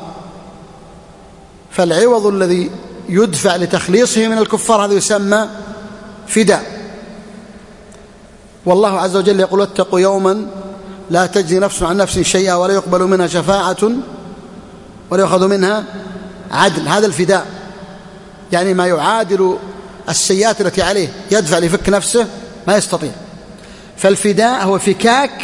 فالعوض الذي يدفع لتخليصه من الكفار هذا يسمى فداء. والله عز وجل يقول اتقوا يوما لا تجزي نفس عن نفس شيئا ولا يقبل منها شفاعة ولا يأخذ منها عدل. هذا الفداء، يعني ما يعادل السيئات التي عليه، يدفع لفك نفسه ما يستطيع. فالفداء هو فكاك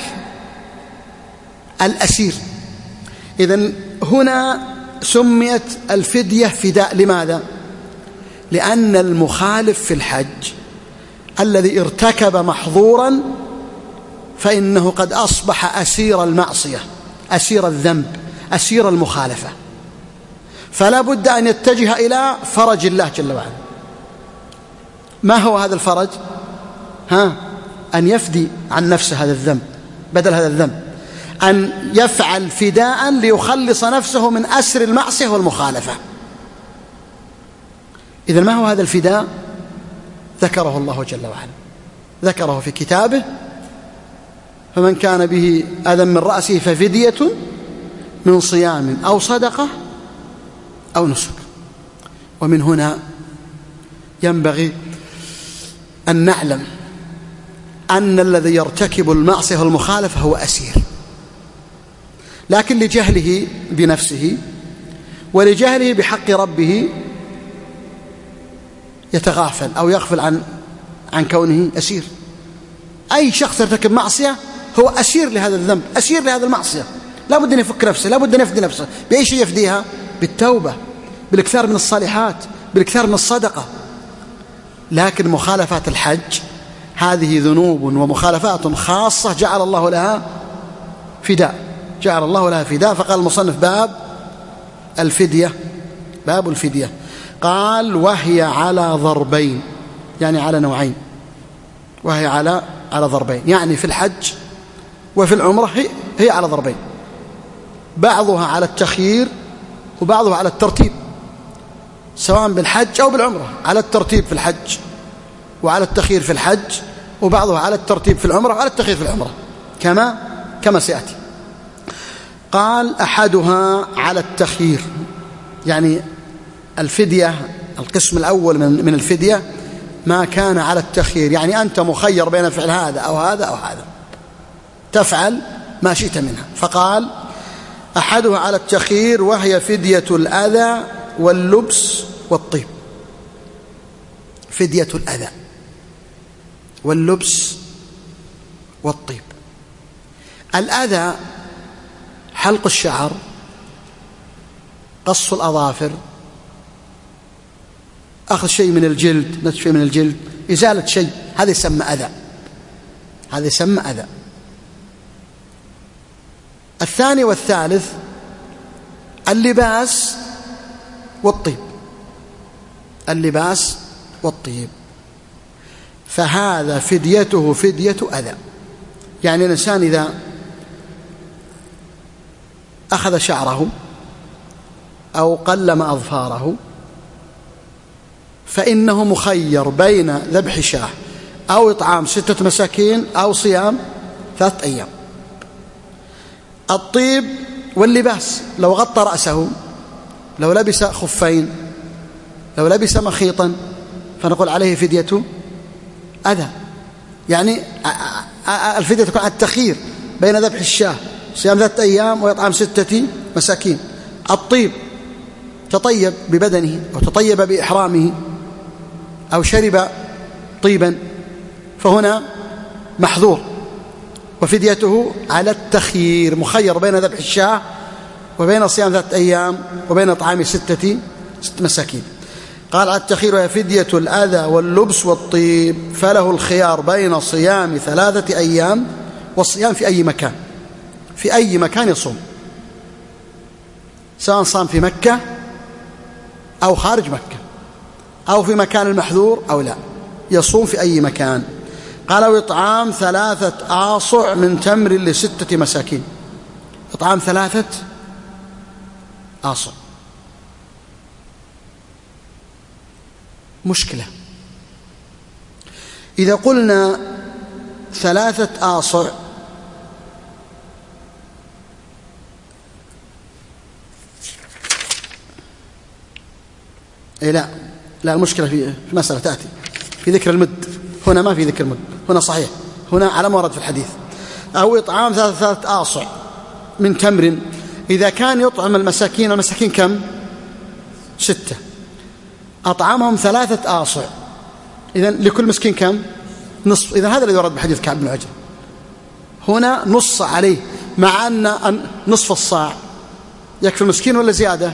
الأسير. إذن هنا سميت الفدية فداء. لماذا؟ لأن المخالف في الحج الذي ارتكب محظورا فإنه قد أصبح أسير المعصية، أسير الذنب، أسير المخالفة، فلا بد أن يتجه إلى فرج الله جل وعلا. ما هو هذا الفرج؟ أن يفدي عن نفسه هذا الذنب، بدل هذا الذنب أن يفعل فداء ليخلص نفسه من أسر المعصية والمخالفة. إذن ما هو هذا الفداء؟ ذكره الله جل وعلا، ذكره في كتابه: فمن كان به أذى من رأسه ففدية من صيام أو صدقة أو نسك. ومن هنا ينبغي أن نعلم أن الذي يرتكب المعصية والمخالفة هو أسير، لكن لجهله بنفسه ولجهله بحق ربه يتغافل أو يغفل عن كونه أسير. أي شخص يرتكب معصية هو أسير لهذا الذنب، أسير لهذا المعصية، لا بد أن يفك نفسه، لا بد أن يفدي نفسه. بأي شيء يفديها؟ بالتوبة، بالإكثار من الصالحات، بالإكثار من الصدقة. لكن مخالفات الحج هذه ذنوب ومخالفات خاصة جعل الله لها فداء، جعل الله لها فداء. فقال المصنف باب الفدية، باب الفدية. قال وهي على ضربين، يعني على نوعين، وهي على ضربين، يعني في الحج وفي العمرة هي على ضربين، بعضها على التخيير وبعضها على الترتيب، سواء بالحج أو بالعمرة، على الترتيب في الحج وعلى التخيير في الحج، وبعضها على الترتيب في العمرة وعلى التخيير في العمرة كما سيأتي. قال أحدها على التخيير، يعني الفدية القسم الأول من الفدية ما كان على التخيير، يعني أنت مخير بين فعل هذا أو هذا أو هذا، تفعل ما شئت منها. فقال أحدها على التخيير وهي فدية الأذى واللبس والطيب. فدية الأذى واللبس والطيب. الأذى حلق الشعر، قص الأظافر، أخذ شيء من الجلد، نتف شيء من الجلد، إزالة شيء، هذا يسمى أذى، هذا يسمى أذى. الثاني والثالث اللباس والطيب. اللباس والطيب، فهذا فديته فدية أذى. يعني الإنسان إذا أخذ شعره أو قلم أظفاره فإنه مخير بين ذبح شاة أو إطعام 6 مساكين أو صيام 3 أيام. الطيب واللباس، لو غطى رأسه، لو لبس خفين، لو لبس مخيطا، فنقول عليه فدية أذى. يعني الفدية تكون على التخيير بين ذبح الشاة صيام 3 أيام وإطعام 6 مساكين. الطيب تطيب ببدنه أو تطيب بإحرامه أو شرب طيبا، فهنا محظور، وفديته على التخيير، مخير بين ذبح الشاة وبين صيام 3 أيام وبين إطعام 6 مساكين. قال على التخيير وهي فدية الأذى واللبس والطيب، فله الخيار بين صيام 3 أيام والصيام في أي مكان، في أي مكان يصوم، سواء صام في مكة أو خارج مكة أو في مكان المحذور أو لا، يصوم في أي مكان. قال وإطعام 3 آصع من تمر ل6 مساكين. إطعام 3 آصع مشكلة. إذا قلنا 3 آصع لا المشكلة في مسألة تأتي في ذكر المد، هنا ما في ذكر المد، هنا صحيح، هنا على ما ورد في الحديث. أو إطعام 3 آصع من تمر، إذا كان يطعم المساكين، المساكين كم؟ 6، أطعمهم 3 آصع، إذن لكل مسكين كم؟ نصف. إذن هذا الذي ورد بحديث كعب بن عجرة، هنا نص عليه، مع أن نصف الصاع يكفي المسكين ولا زيادة؟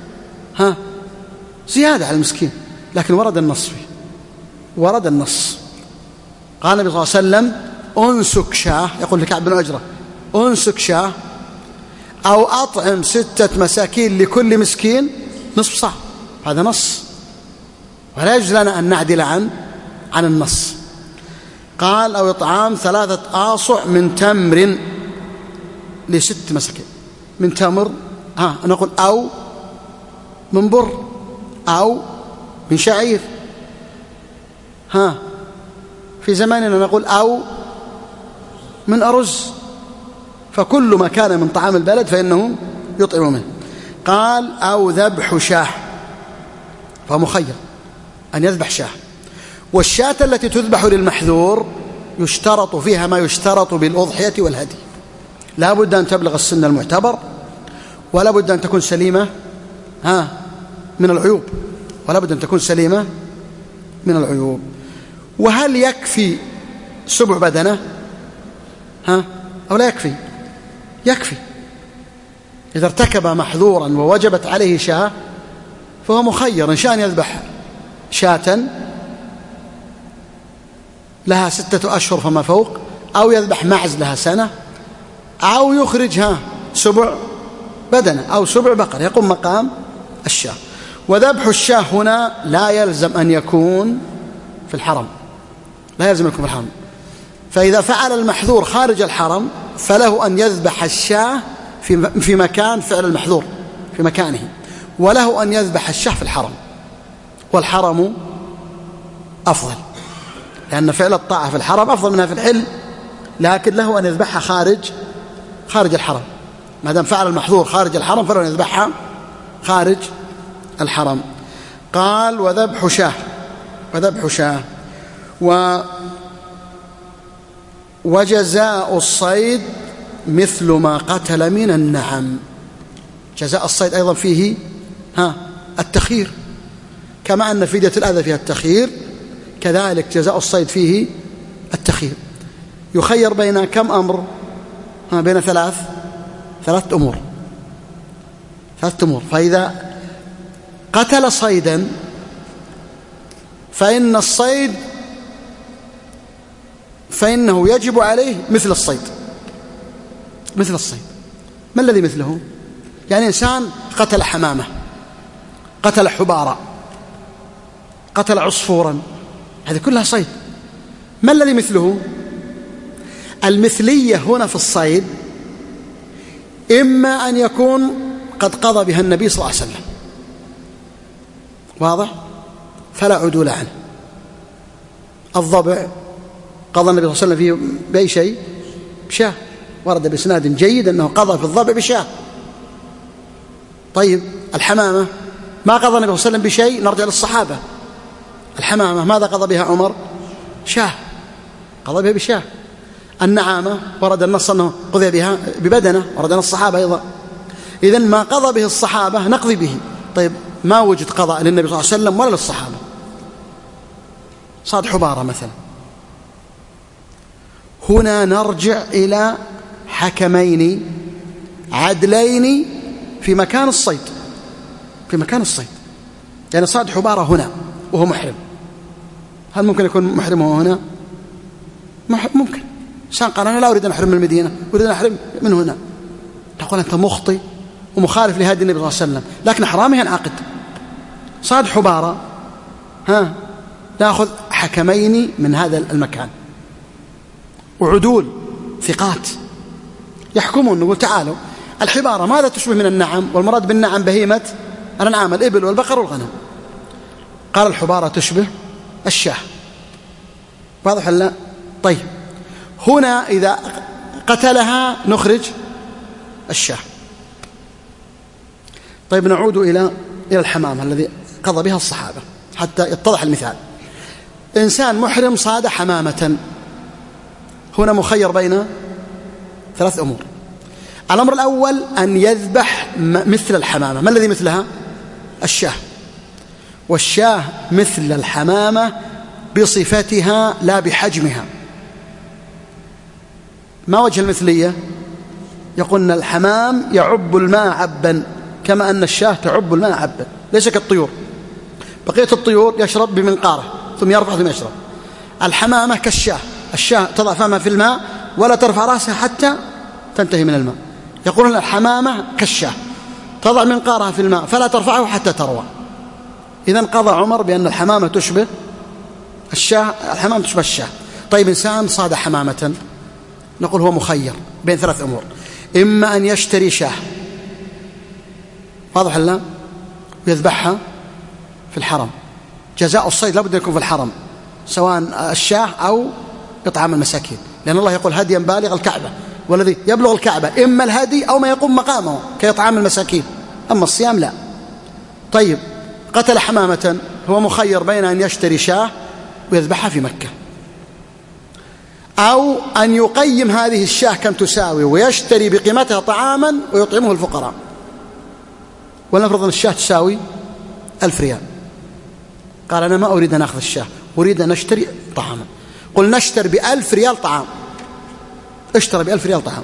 زيادة على المسكين، لكن ورد النص فيه، ورد النص. قال النبي صلى الله عليه وسلم أنسك شاه، يقول لكعب بن عجرة أنسك شاه أو أطعم 6 مساكين لكل مسكين نصف صاع، هذا نص، ولا يجوز لنا أن نعدل عن النص. قال أو إطعام 3 آصع من تمر ل6 مساكين. من تمر نقول أو من بر أو من شعير، في زماننا نقول أو من أرز، فكل ما كان من طعام البلد فإنه يطعم منه. قال أو ذبح شاه، فمخير أن يذبح شاه. والشاة التي تذبح للمحذور يشترط فيها ما يشترط بالأضحية والهدي، لا بد أن تبلغ السن المعتبر، ولا بد أن تكون سليمة من العيوب، ولا بد أن تكون سليمة من العيوب. وهل يكفي 7 بدنة أو لا يكفي؟ يكفي. إذا ارتكب محذورا ووجبت عليه شاة فهو مخير، إن شاء أن يذبح شاة لها 6 أشهر فما فوق، أو يذبح معز لها سنة، أو يخرج 7 بدنة أو 7 بقر يقوم مقام الشاة. وذبح الشاة هنا لا يلزم أن يكون في الحرم، لا يلزم أن يكون في الحرم. فإذا فعل المحذور خارج الحرم فله أن يذبح الشاة في مكان فعل المحذور في مكانه، وله أن يذبح الشاة في الحرم، والحرم أفضل، لأن فعل الطاعة في الحرم أفضل منها في الحل، لكن له أن يذبحها خارج الحرم. ما دام فعل المحظور خارج الحرم فله أن يذبحها خارج الحرم. قال وذبح شاه وجزاء الصيد مثل ما قتل من النعم. جزاء الصيد أيضا فيه التخيير، كما أن فدية الأذى فيها التخيير، كذلك جزاء الصيد فيه التخيير. يخير بين كم أمر؟ بين 3 أمور. فإذا قتل صيدا فإن الصيد فإنه يجب عليه مثل الصيد. ما الذي مثله؟ يعني إنسان قتل حمامة، قتل حبارة، قتل عصفورا، هذه كلها صيد. ما الذي مثله؟ المثلية هنا في الصيد إما أن يكون قد قضى بها النبي صلى الله عليه وسلم، واضح؟ فلا عدول عنه. الضبع قضى النبي صلى الله عليه وسلم فيه بأي شيء؟ بشاه، ورد بإسناد جيد أنه قضى في الضبع بشاه. طيب الحمامة ما قضى النبي صلى الله عليه وسلم بشيء، نرجع للصحابة. الحمامة ماذا قضى بها عمر؟ شاه، قضى بها بشاه. النعامة ورد النص أنه قضي بها ببدنة، ورد النص الصحابة أيضا. إذن ما قضى به الصحابة نقضي به. طيب ما وجد قضاء للنبي صلى الله عليه وسلم ولا للصحابة. صاد حبارة مثلا، هنا نرجع إلى حكمين عدلين في مكان الصيد، في مكان الصيد. يعني صاد حبارة هنا وهو محرم، هل ممكن يكون محرم وهو هنا؟ ممكن. إنسان قال أنا لا أريد أن أحرم من المدينة، أريد أن أحرم من هنا، تقول أنت مخطئ ومخالف لهدي النبي صلى الله عليه وسلم، لكن حرامه ينعقد. صاد حبارة نأخذ حكمين من هذا المكان وعدول ثقات يحكمون. نقول تعالوا الحبارة ماذا تشبه من النعم؟ والمراد بالنعم بهيمة الأنعام، الإبل والبقر والغنم. قال الحبارة تشبه الشاه، واضح ولا لا؟ طيب هنا إذا قتلها نخرج الشاه. طيب نعود إلى الحمام الذي قضى بها الصحابة حتى يتضح المثال. إنسان محرم صاد حمامة، هنا مخير بين ثلاث أمور. الأمر الأول أن يذبح مثل الحمامة. ما الذي مثلها؟ الشاه. والشاه مثل الحمامة بصفتها لا بحجمها. ما وجه المثلية؟ يقولون الحمام يعب الماء عبا كما أن الشاه تعب الماء عبا، ليس كالطيور. بقية الطيور يشرب بمنقاره ثم يرفع ثم يشرب. الحمامة كالشاه، الشاه تضع فمها في الماء ولا ترفع رأسها حتى تنتهي من الماء. يقولون الحمامة كالشاه تضع منقارها في الماء فلا ترفعه حتى تروى. إذن قضى عمر بأن الحمامة تشبه الشاه، الحمامة تشبه الشاه. طيب إنسان صاد حمامة، نقول هو مخير بين ثلاث أمور. إما أن يشتري شاه، واضح لا، ويذبحها في الحرم. جزاء الصيد لابد أن يكون في الحرم، سواء الشاه أو إطعام المساكين، لأن الله يقول هديا بالغ الكعبة، والذي يبلغ الكعبة إما الهدي أو ما يقوم مقامه كإطعام المساكين، أما الصيام لا. طيب قتل حمامة، هو مخير بين أن يشتري شاه ويذبحها في مكة، أو أن يقيم هذه الشاه كم تساوي ويشتري بقيمتها طعاما ويطعمه الفقراء. ولنفرض أن الشاه تساوي 1000 ريال، قال أنا ما أريد أن أخذ الشاه، أريد أن أشتري طعاما. قل نشتري ب1000 ريال طعام، اشترى ب1000 ريال طعام،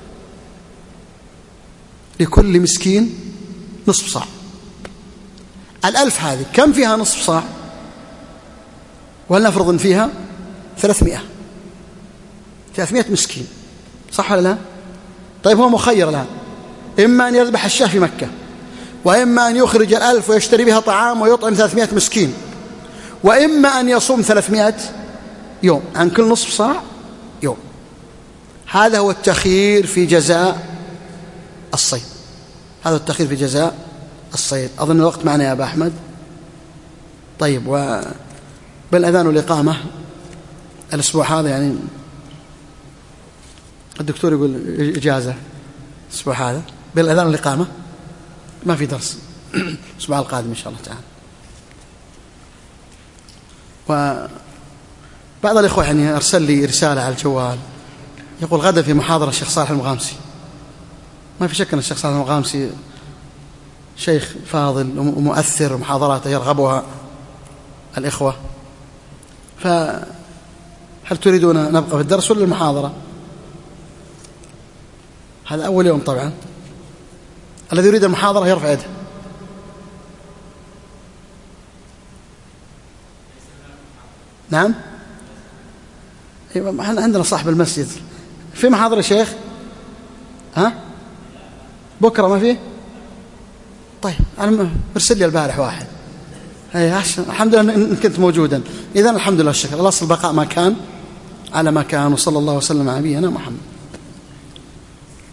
لكل مسكين نصف صاع. 1000 هذه كم فيها نصف صاع؟ ولنفرض أن فيها 300 مسكين، صح ولا لا؟ طيب هو مخير الآن، إما أن يذبح الشاه في مكة، وإما أن يخرج 1000 ويشتري بها طعام ويطعم 300 مسكين، وإما أن يصوم 300 يوم عن كل نصف صاع يوم. هذا هو التخيير في جزاء الصيد، هذا التخيير في جزاء الصيد. أظن الوقت معنا يا أبا أحمد. طيب وبالأذان والإقامة الأسبوع هذا، يعني الدكتور يقول إجازة الأسبوع هذا، بالأذان والإقامة ما في درس الأسبوع القادم إن شاء الله تعالى. وبعض الإخوة يعني أرسل لي رسالة على الجوال يقول غدا في محاضرة الشيخ صالح المغامسي. ما في شك أن الشيخ صالح المغامسي شيخ فاضل ومؤثر، ومحاضراته يرغبها الإخوة. فهل تريدون نبقى في الدرس ولا المحاضرة؟ هذا أول يوم طبعا. الذي يريد المحاضرة يرفع يده. نعم، احنا عندنا صاحب المسجد في محاضرة يا شيخ. ها بكرة ما فيه؟ طيب أنا مرسل لي البارح واحد الحمد لله إن كنت موجودا. إذن الحمد لله الشكر، الأصل بقاء ما كان على ما كان. وصلى الله وسلم على نبينا محمد.